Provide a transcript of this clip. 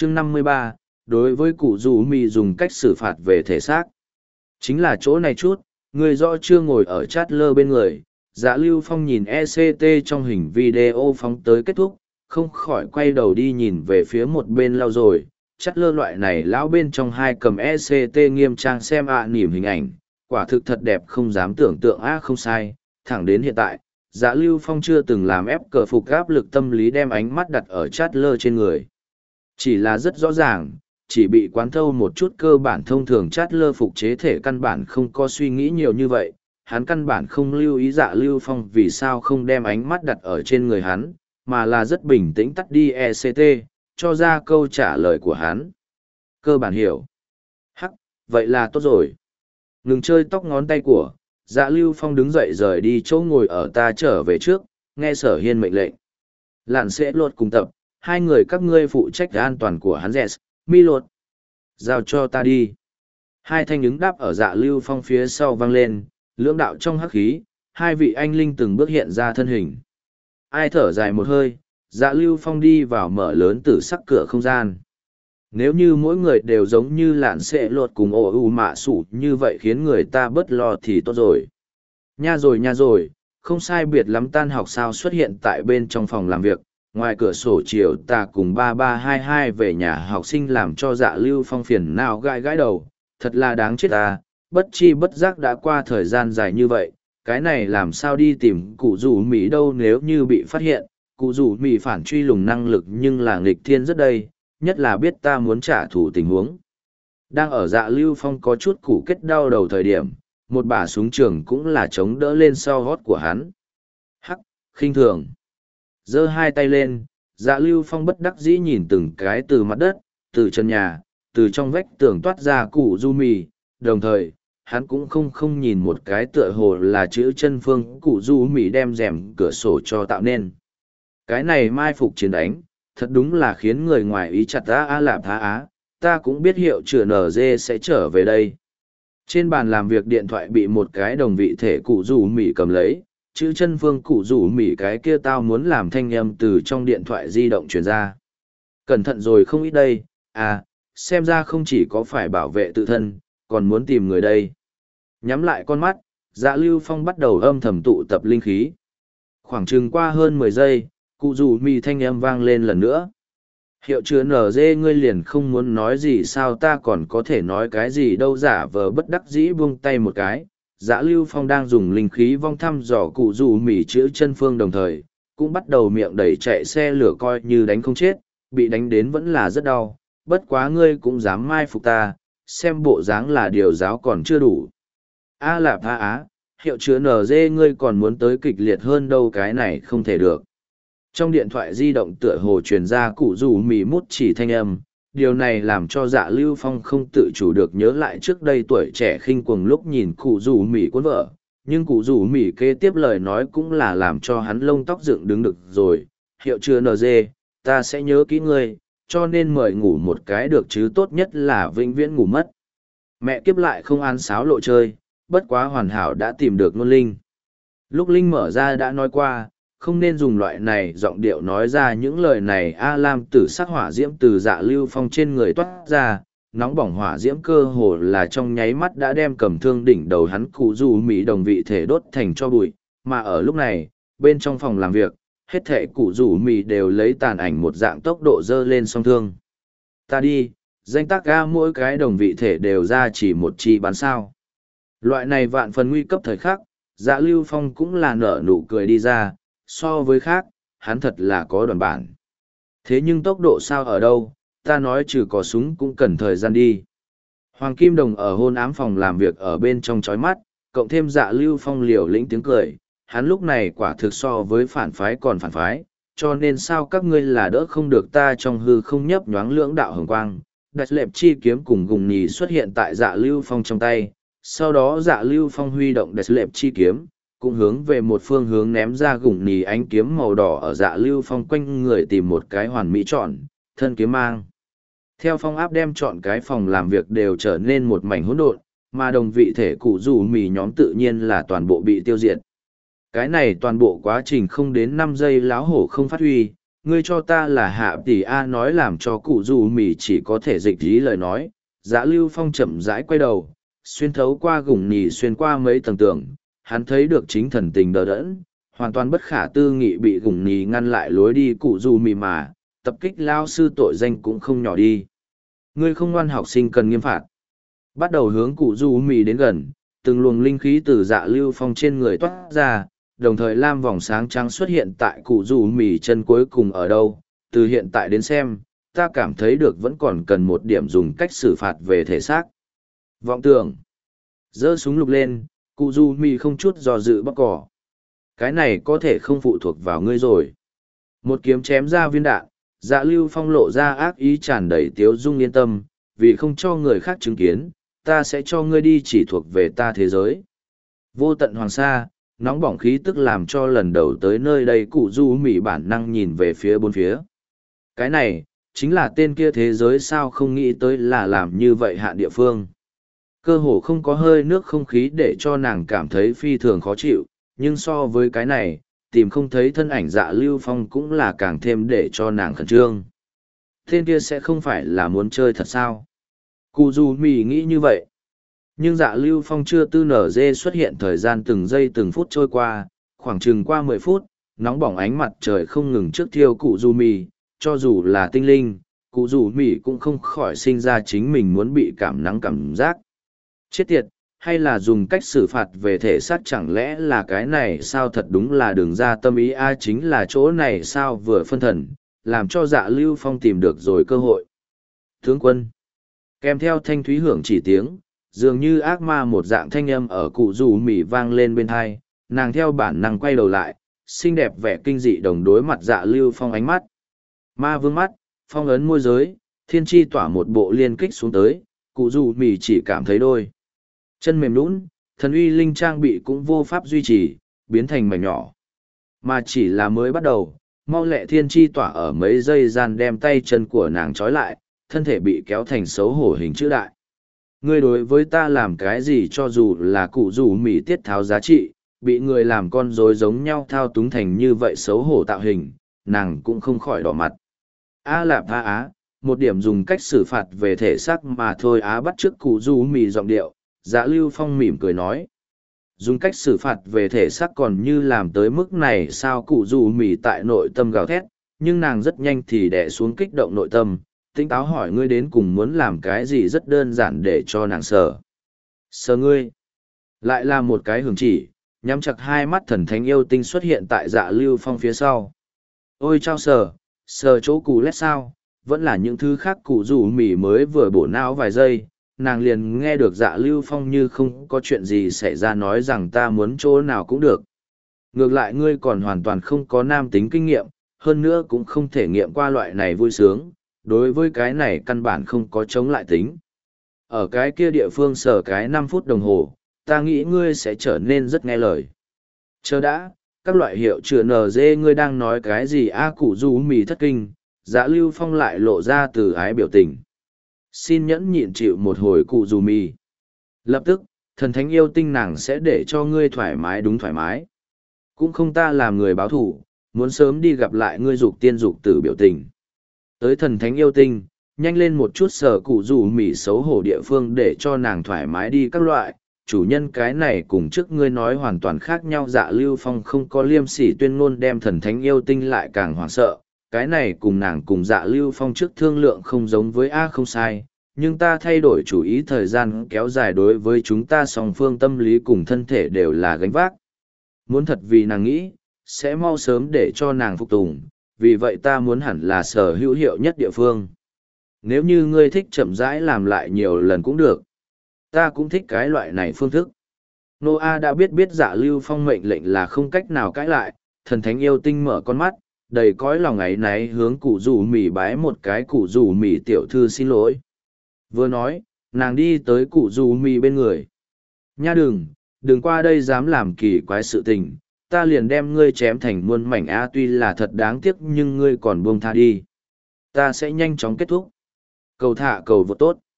Chương 53, đối với cụ dù mì dùng cách xử phạt về thể xác. Chính là chỗ này chút, người rõ chưa ngồi ở chát lơ bên người. Dạ Lưu Phong nhìn ECT trong hình video phóng tới kết thúc, không khỏi quay đầu đi nhìn về phía một bên lau rồi. Chát lơ loại này lão bên trong hai cầm ECT nghiêm trang xem nỉm hình ảnh, quả thực thật đẹp không dám tưởng tượng không sai. Thẳng đến hiện tại, Dạ Lưu Phong chưa từng làm ép cờ phục áp lực tâm lý đem ánh mắt đặt ở chát lơ trên người. Chỉ là rất rõ ràng, chỉ bị quán thâu một chút cơ bản thông thường chát lơ phục chế thể căn bản không có suy nghĩ nhiều như vậy, hắn căn bản không lưu ý Dạ Lưu Phong vì sao không đem ánh mắt đặt ở trên người hắn, mà là rất bình tĩnh tắt đi ECT, cho ra câu trả lời của hắn. Cơ bản hiểu. Hắc, vậy là tốt rồi. Ngừng chơi tóc ngón tay của, Dạ Lưu Phong đứng dậy rời đi chỗ ngồi ở ta trở về trước, nghe Sở Hiên mệnh lệnh. Lạn sẽ lột cùng tập, hai người các ngươi phụ trách an toàn của hắn Jess, mi lột. Giao cho ta đi. Hai thanh ứng đáp ở Dạ Lưu Phong phía sau vang lên, lưỡng đạo trong hắc khí, hai vị anh linh từng bước hiện ra thân hình. Ai thở dài một hơi, Dạ Lưu Phong đi vào mở lớn tử sắc cửa không gian. Nếu như mỗi người đều giống như lạn sẽ lột cùng ổ ù mạ sủ như vậy khiến người ta bớt lo thì tốt rồi. Nha rồi, không sai biệt lắm tan học sao xuất hiện tại bên trong phòng làm việc. Ngoài cửa sổ chiều ta cùng 3322 về nhà học sinh làm cho Dạ Lưu Phong phiền não gãi gãi đầu, thật là đáng chết ta, bất chi bất giác đã qua thời gian dài như vậy, cái này làm sao đi tìm cụ rủ Mỹ đâu nếu như bị phát hiện, cụ rủ Mỹ phản truy lùng năng lực nhưng là nghịch thiên rất đây, nhất là biết ta muốn trả thù tình huống. Đang ở Dạ Lưu Phong có chút củ kết đau đầu thời điểm, một bả súng trường cũng là chống đỡ lên sau hót của hắn. Hắc, khinh thường. Giơ hai tay lên, Dạ Lưu Phong bất đắc dĩ nhìn từng cái từ mặt đất, từ chân nhà, từ trong vách tường toát ra cụ du mì, đồng thời, hắn cũng không nhìn một cái tựa hồ là chữ chân phương cụ du mì đem rèm cửa sổ cho tạo nên. Cái này mai phục chiến đánh, thật đúng là khiến người ngoài ý chặt ta lạp thá á, ta cũng biết hiệu chữa NG sẽ trở về đây. Trên bàn làm việc điện thoại bị một cái đồng vị thể cụ du mì cầm lấy. Chữ chân phương cụ rủ mỉ cái kia tao muốn làm thanh âm từ trong điện thoại di động truyền ra. Cẩn thận rồi không ít đây, xem ra không chỉ có phải bảo vệ tự thân, còn muốn tìm người đây. Nhắm lại con mắt, Dạ Lưu Phong bắt đầu âm thầm tụ tập linh khí. Khoảng chừng qua hơn 10 giây, cụ rủ mỉ thanh âm vang lên lần nữa. Hiệu chứa NG ngươi liền không muốn nói gì sao ta còn có thể nói cái gì đâu giả vờ bất đắc dĩ buông tay một cái. Dạ Lưu Phong đang dùng linh khí vong thăm dò cụ rủ mỉ chữ chân phương đồng thời, cũng bắt đầu miệng đẩy chạy xe lửa coi như đánh không chết, bị đánh đến vẫn là rất đau, bất quá ngươi cũng dám mai phục ta, xem bộ dáng là điều giáo còn chưa đủ. Lạp á, hiệu chứa NG ngươi còn muốn tới kịch liệt hơn đâu cái này không thể được. Trong điện thoại di động tựa hồ truyền ra cụ rủ mỉ mút chỉ thanh âm. Điều này làm cho Dạ Lưu Phong không tự chủ được nhớ lại trước đây tuổi trẻ khinh cuồng lúc nhìn cụ rủ mỉ cuốn vợ, nhưng cụ rủ mỉ kế tiếp lời nói cũng là làm cho hắn lông tóc dựng đứng được rồi. Hiệu chứa NG, ta sẽ nhớ kỹ ngươi, cho nên mời ngủ một cái được chứ tốt nhất là vĩnh viễn ngủ mất. Mẹ kiếp lại không ăn sáo lộ chơi, bất quá hoàn hảo đã tìm được Nôn Linh. Lúc Linh mở ra đã nói qua, không nên dùng loại này giọng điệu nói ra những lời này lam tử sắc hỏa diễm từ Dạ Lưu Phong trên người toát ra, nóng bỏng hỏa diễm cơ hồ là trong nháy mắt đã đem cầm thương đỉnh đầu hắn cụ du mỹ đồng vị thể đốt thành cho bụi, mà ở lúc này, bên trong phòng làm việc, hết thể cụ du mỹ đều lấy tàn ảnh một dạng tốc độ dơ lên song thương. Ta đi, danh tác ga mỗi cái đồng vị thể đều ra chỉ một chi bán sao. Loại này vạn phần nguy cấp thời khắc, Dạ Lưu Phong cũng là nở nụ cười đi ra. So với khác, hắn thật là có đoàn bản. Thế nhưng tốc độ sao ở đâu, ta nói trừ có súng cũng cần thời gian đi. Hoàng Kim Đồng ở hôn ám phòng làm việc ở bên trong chói mắt, cộng thêm Dạ Lưu Phong liều lĩnh tiếng cười, hắn lúc này quả thực so với phản phái còn phản phái, cho nên sao các ngươi là đỡ không được ta trong hư không nhấp nhoáng lưỡng đạo hồng quang. Đặt lệp chi kiếm cùng gùng nhì xuất hiện tại Dạ Lưu Phong trong tay, sau đó Dạ Lưu Phong huy động đặt lệp chi kiếm, cũng hướng về một phương hướng ném ra gủng nì ánh kiếm màu đỏ ở Dạ Lưu Phong quanh người tìm một cái hoàn mỹ trọn, thân kiếm mang. Theo phong áp đem chọn cái phòng làm việc đều trở nên một mảnh hỗn độn, mà đồng vị thể cụ rủ mì nhóm tự nhiên là toàn bộ bị tiêu diệt. Cái này toàn bộ quá trình không đến 5 giây láo hổ không phát huy, ngươi cho ta là hạ tỷ A nói làm cho cụ dù mì chỉ có thể dịch ý lời nói. Dạ Lưu Phong chậm rãi quay đầu, xuyên thấu qua gùng nhì xuyên qua mấy tầng tường, hắn thấy được chính thần tình đờ đẫn, hoàn toàn bất khả tư nghị bị gùng nhì ngăn lại lối đi cụ dù mì mà, tập kích lao sư tội danh cũng không nhỏ đi. Ngươi không ngoan học sinh cần nghiêm phạt. Bắt đầu hướng cụ dù mì đến gần, từng luồng linh khí từ Dạ Lưu Phong trên người toát ra, đồng thời lam vòng sáng trắng xuất hiện tại cụ dù mì chân cuối cùng ở đâu. Từ hiện tại đến xem, ta cảm thấy được vẫn còn cần một điểm dùng cách xử phạt về thể xác. Vọng tưởng. Giơ súng lục lên, cụ dù mì không chút do dự bóc cỏ. Cái này có thể không phụ thuộc vào ngươi rồi. Một kiếm chém ra viên đạn, Dạ Lưu Phong lộ ra ác ý tràn đầy tiếu dung yên tâm, vì không cho người khác chứng kiến, ta sẽ cho ngươi đi chỉ thuộc về ta thế giới. Vô tận hoàng sa, nóng bỏng khí tức làm cho lần đầu tới nơi đây cụ du mỉ bản năng nhìn về phía bốn phía. Cái này, chính là tên kia thế giới sao không nghĩ tới là làm như vậy hạn địa phương. Cơ hồ không có hơi nước không khí để cho nàng cảm thấy phi thường khó chịu, nhưng so với cái này, tìm không thấy thân ảnh Dạ Lưu Phong cũng là càng thêm để cho nàng khẩn trương. Tên kia sẽ không phải là muốn chơi thật sao? Cụ dù mì nghĩ như vậy. Nhưng Dạ Lưu Phong chưa tư nở dê xuất hiện thời gian từng giây từng phút trôi qua, khoảng chừng qua 10 phút, nóng bỏng ánh mặt trời không ngừng trước thiêu cụ dù mì, cho dù là tinh linh, cụ dù mì cũng không khỏi sinh ra chính mình muốn bị cảm nắng cảm giác. Chết tiệt, hay là dùng cách xử phạt về thể xác chẳng lẽ là cái này sao thật đúng là đường ra tâm ý a chính là chỗ này sao vừa phân thần, làm cho Dạ Lưu Phong tìm được rồi cơ hội. Tướng quân, kèm theo thanh thúy hưởng chỉ tiếng, dường như ác ma một dạng thanh âm ở cụ dù mỉ vang lên bên thai, nàng theo bản năng quay đầu lại, xinh đẹp vẻ kinh dị đồng đối mặt Dạ Lưu Phong ánh mắt. Ma vương mắt, phong ấn môi giới, thiên chi tỏa một bộ liên kích xuống tới, cụ dù mỉ chỉ cảm thấy đôi chân mềm nhũn, thần uy linh trang bị cũng vô pháp duy trì, biến thành mảnh nhỏ. Mà chỉ là mới bắt đầu, mau lẹ thiên chi tỏa ở mấy giây gian đem tay chân của nàng trói lại, thân thể bị kéo thành xấu hổ hình chữ đại. Ngươi đối với ta làm cái gì cho dù là cụ dù mỉ tiết tháo giá trị, bị người làm con rối giống nhau thao túng thành như vậy xấu hổ tạo hình, nàng cũng không khỏi đỏ mặt. A lạp a á, một điểm dùng cách xử phạt về thể xác mà thôi á bắt chước cụ dù mỉ giọng điệu, Dạ Lưu Phong mỉm cười nói. Dùng cách xử phạt về thể xác còn như làm tới mức này sao cụ dù mỉ tại nội tâm gào thét, nhưng nàng rất nhanh thì đè xuống kích động nội tâm, tỉnh táo hỏi ngươi đến cùng muốn làm cái gì rất đơn giản để cho nàng sờ. Sờ ngươi. Lại là một cái hưởng chỉ, nhắm chặt hai mắt thần thánh yêu tinh xuất hiện tại Dạ Lưu Phong phía sau. Ôi chao sờ, sờ chỗ cụ lét sao, vẫn là những thứ khác cụ dù mỉ mới vừa bổ não vài giây, nàng liền nghe được Dạ Lưu Phong như không có chuyện gì xảy ra nói rằng ta muốn chỗ nào cũng được. Ngược lại ngươi còn hoàn toàn không có nam tính kinh nghiệm, hơn nữa cũng không thể nghiệm qua loại này vui sướng, đối với cái này căn bản không có chống lại tính. Ở cái kia địa phương sờ cái 5 phút đồng hồ, ta nghĩ ngươi sẽ trở nên rất nghe lời. Chờ đã, các loại hiệu chữa NG ngươi đang nói cái gì a cụ du mì thất kinh, Dạ Lưu Phong lại lộ ra từ ái biểu tình. Xin nhẫn nhịn chịu một hồi cụ dù mì. Lập tức, thần thánh yêu tinh nàng sẽ để cho ngươi thoải mái đúng thoải mái. Cũng không ta làm người báo thủ, muốn sớm đi gặp lại ngươi dục tiên dục tử biểu tình. Tới thần thánh yêu tinh, nhanh lên một chút sờ cụ dù mì xấu hổ địa phương để cho nàng thoải mái đi các loại. Chủ nhân cái này cùng trước ngươi nói hoàn toàn khác nhau. Dạ Lưu Phong không có liêm sỉ tuyên ngôn đem thần thánh yêu tinh lại càng hoảng sợ. Cái này cùng nàng cùng Dạ Lưu Phong trước thương lượng không giống với A không sai, nhưng ta thay đổi chủ ý thời gian kéo dài đối với chúng ta song phương tâm lý cùng thân thể đều là gánh vác. Muốn thật vì nàng nghĩ, sẽ mau sớm để cho nàng phục tùng, vì vậy ta muốn hẳn là sở hữu hiệu nhất địa phương. Nếu như ngươi thích chậm rãi làm lại nhiều lần cũng được. Ta cũng thích cái loại này phương thức. Noah đã biết Dạ Lưu Phong mệnh lệnh là không cách nào cãi lại, thần thánh yêu tinh mở con mắt, đầy cõi lòng ấy náy hướng cụ rủ mỉ bái một cái cụ rủ mỉ tiểu thư xin lỗi. Vừa nói, nàng đi tới cụ rủ mỉ bên người. Nha đừng qua đây dám làm kỳ quái sự tình, ta liền đem ngươi chém thành muôn mảnh a tuy là thật đáng tiếc nhưng ngươi còn buông tha đi. Ta sẽ nhanh chóng kết thúc. Cầu thả cầu vô tốt.